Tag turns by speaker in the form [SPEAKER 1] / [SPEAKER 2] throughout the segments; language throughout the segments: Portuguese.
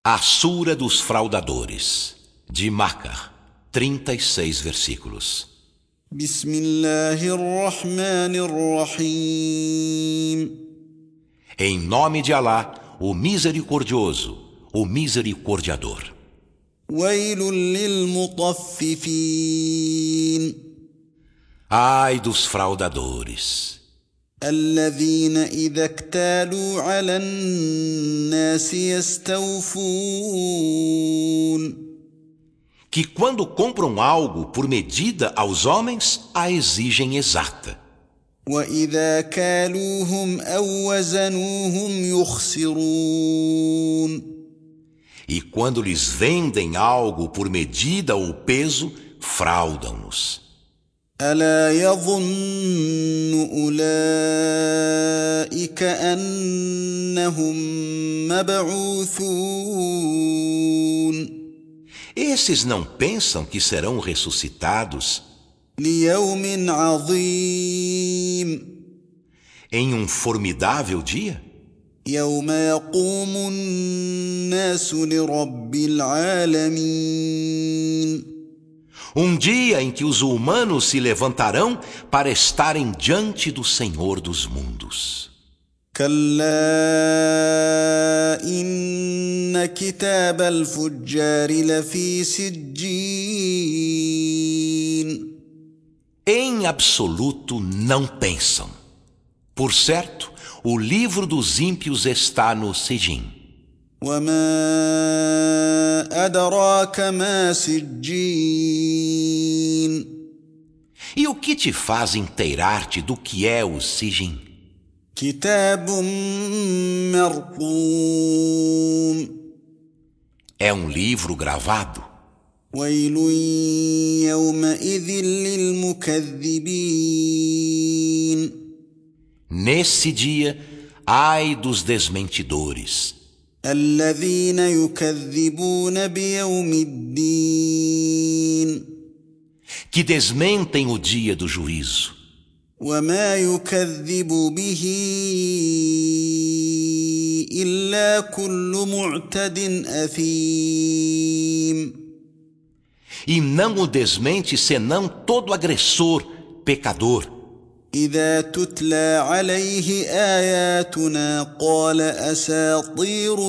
[SPEAKER 1] A Sura dos Fraudadores, de Makkah, 36 versículos.
[SPEAKER 2] بسم الله الرحمن الرحيم.
[SPEAKER 1] Em nome de Alá, o Misericordioso, o Misericordiador.
[SPEAKER 2] ويل للمطففين
[SPEAKER 1] Ai dos fraudadores,
[SPEAKER 2] الذين إذا اكتالوا على الناس يستوفون
[SPEAKER 1] que quando compram algo por medida aos homens, a exigem exata.
[SPEAKER 2] وإذا كالوهم أو وزنوهم يخسرون
[SPEAKER 1] E quando lhes vendem algo por medida ou peso, fraudam-nos.
[SPEAKER 2] ألا يظن أولئك أنهم مبعوثون
[SPEAKER 1] Esses não pensam que serão ressuscitados
[SPEAKER 2] ليوم عظيم
[SPEAKER 1] em um formidável dia?
[SPEAKER 2] يوم يقوم الناس لرب العالمين
[SPEAKER 1] Um dia em que os humanos se levantarão para estarem diante do Senhor dos mundos.
[SPEAKER 2] كلا إن كتاب الفجار لفي سجين
[SPEAKER 1] Em absoluto não pensam. Por certo, o livro dos ímpios está no Sijim.
[SPEAKER 2] وما أدراك ما سجين
[SPEAKER 1] E o que te faz inteirar-te do que é o Sijim?
[SPEAKER 2] كتاب مرقوم
[SPEAKER 1] É um livro gravado.
[SPEAKER 2] ويل يومئذ للمكذبين
[SPEAKER 1] Nesse dia, ai dos desmentidores,
[SPEAKER 2] الذين يكذبون بيوم الدين
[SPEAKER 1] que desmentem o dia do juízo.
[SPEAKER 2] وما يكذب به إلا كل معتد أثيم
[SPEAKER 1] E não o desmente senão todo agressor, pecador.
[SPEAKER 2] إذا تتلى عليه آياتنا قال أساطير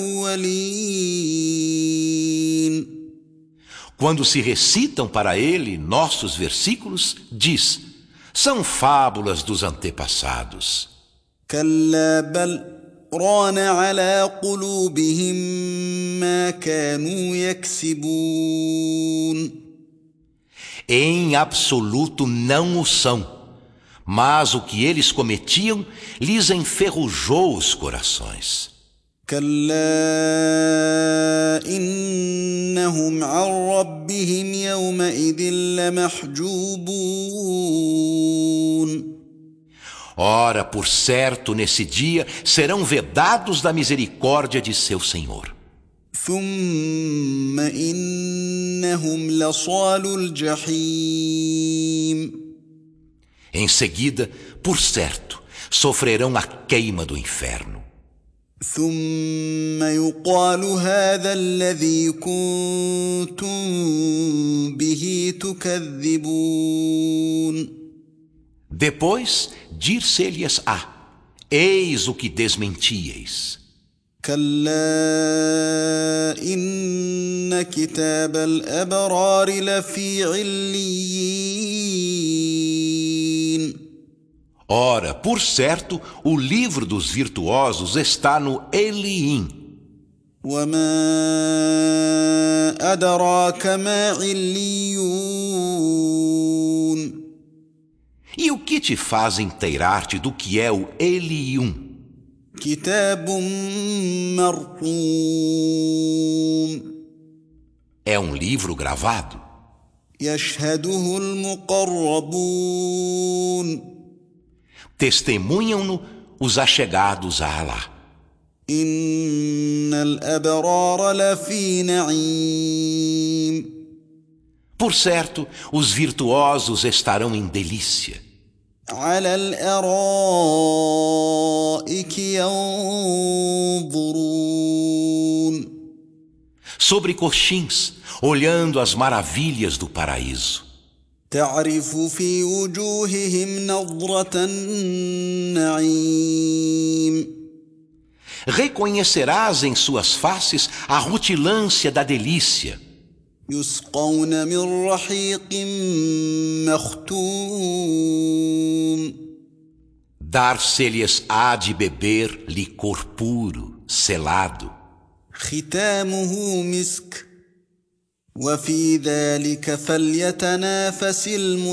[SPEAKER 2] الأولين
[SPEAKER 1] Quando se recitam para ele nossos versículos, diz: são fábulas dos antepassados.
[SPEAKER 2] كلا بل ران على قلوبهم ما كانوا يكسبون
[SPEAKER 1] Em absoluto não o são, mas o que eles cometiam lhes enferrujou os corações.
[SPEAKER 2] كلا إنهم عن ربهم يومئذ لمحجوبون
[SPEAKER 1] Ora, por certo, nesse dia serão vedados da misericórdia de seu Senhor.
[SPEAKER 2] ثم إنهم لصالو الجحيم
[SPEAKER 1] Em seguida, por certo, sofrerão a queima do inferno.
[SPEAKER 2] ثم يقال هذا الذي كنتم به تكذبون
[SPEAKER 1] Depois, dir-se-lhes-á: eis o que desmentíeis.
[SPEAKER 2] كلا إن كتاب الأبرار لفي عليين
[SPEAKER 1] Ora, por certo, o livro dos virtuosos está no Eliim.
[SPEAKER 2] وما أدراك ما عليون
[SPEAKER 1] E o que te faz inteirar-te do que é o Elium?
[SPEAKER 2] كتاب مرقوم
[SPEAKER 1] É um livro gravado.
[SPEAKER 2] يشهده المقربون
[SPEAKER 1] Testemunham-no os achegados a Alá.
[SPEAKER 2] إن الأبرار لفي نعيم
[SPEAKER 1] Por certo, os virtuosos estarão em delícia.
[SPEAKER 2] على الأرائك ينظرون
[SPEAKER 1] sobre coxins, olhando as maravilhas do paraíso.
[SPEAKER 2] تعرف في وجوههم نضرة النعيم
[SPEAKER 1] Reconhecerás em suas faces a rutilância da delícia.
[SPEAKER 2] يسقون من رحيق مختوم
[SPEAKER 1] Dar-se-lhes-á de beber licor puro, selado.
[SPEAKER 2] ختامه مسك وفي ذلك فليتنافس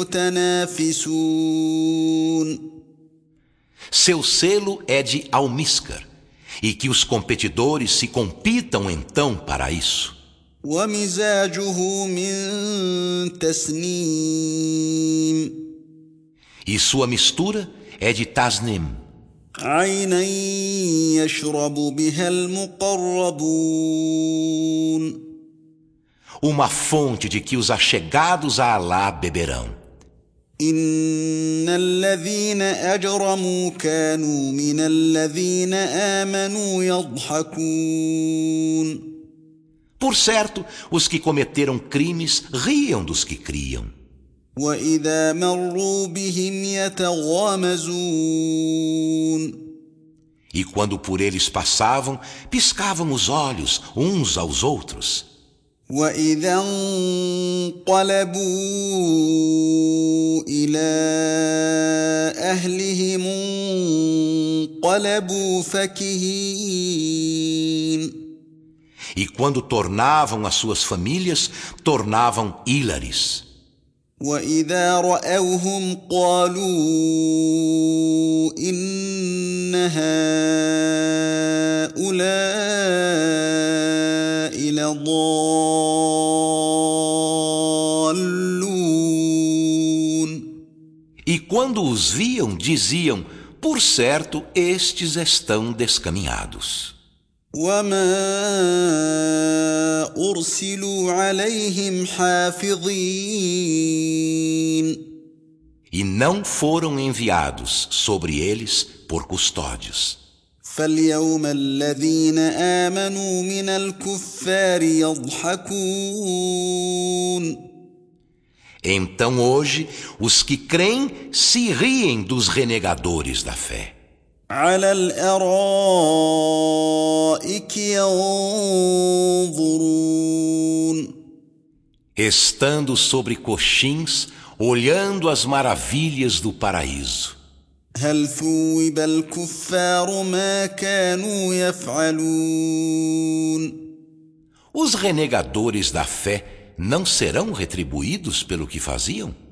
[SPEAKER 2] المتنافسون
[SPEAKER 1] Seu selo é de almíscar, e que os competidores se compitam então para isso.
[SPEAKER 2] ومزاجه من تسنيم
[SPEAKER 1] E sua mistura é de tasnim,
[SPEAKER 2] عينا يشرب بها المقربون
[SPEAKER 1] uma fonte de que os achegados a Alá beberão.
[SPEAKER 2] إن الذين أجرموا كانوا من الذين آمنوا يضحكون
[SPEAKER 1] Por certo, os que cometeram crimes riam dos que criam.
[SPEAKER 2] وإذا مروا بهم يتغامزون
[SPEAKER 1] E quando por eles passavam, piscavam os olhos uns aos outros.
[SPEAKER 2] وإذا انقلبوا إلى أهلهم انقلبوا فكهين
[SPEAKER 1] E quando tornavam as suas famílias, tornavam hilares.
[SPEAKER 2] وإذا رأوهم قالوا إن هؤلاء لضالون
[SPEAKER 1] E quando os viam, diziam, por certo, estes estão descaminhados.
[SPEAKER 2] وما أرسلوا عليهم حافظين
[SPEAKER 1] E não foram enviados sobre eles por custódios.
[SPEAKER 2] فاليوم الذين آمنوا من الكفار يضحكون
[SPEAKER 1] Então hoje, os que creem se riem dos renegadores da fé.
[SPEAKER 2] على الأرائك ينظرون
[SPEAKER 1] Estando sobre coxins, olhando as maravilhas do paraíso.
[SPEAKER 2] هل ثوب الكفار ما كانوا يفعلون
[SPEAKER 1] Os renegadores da fé não serão retribuídos pelo que faziam?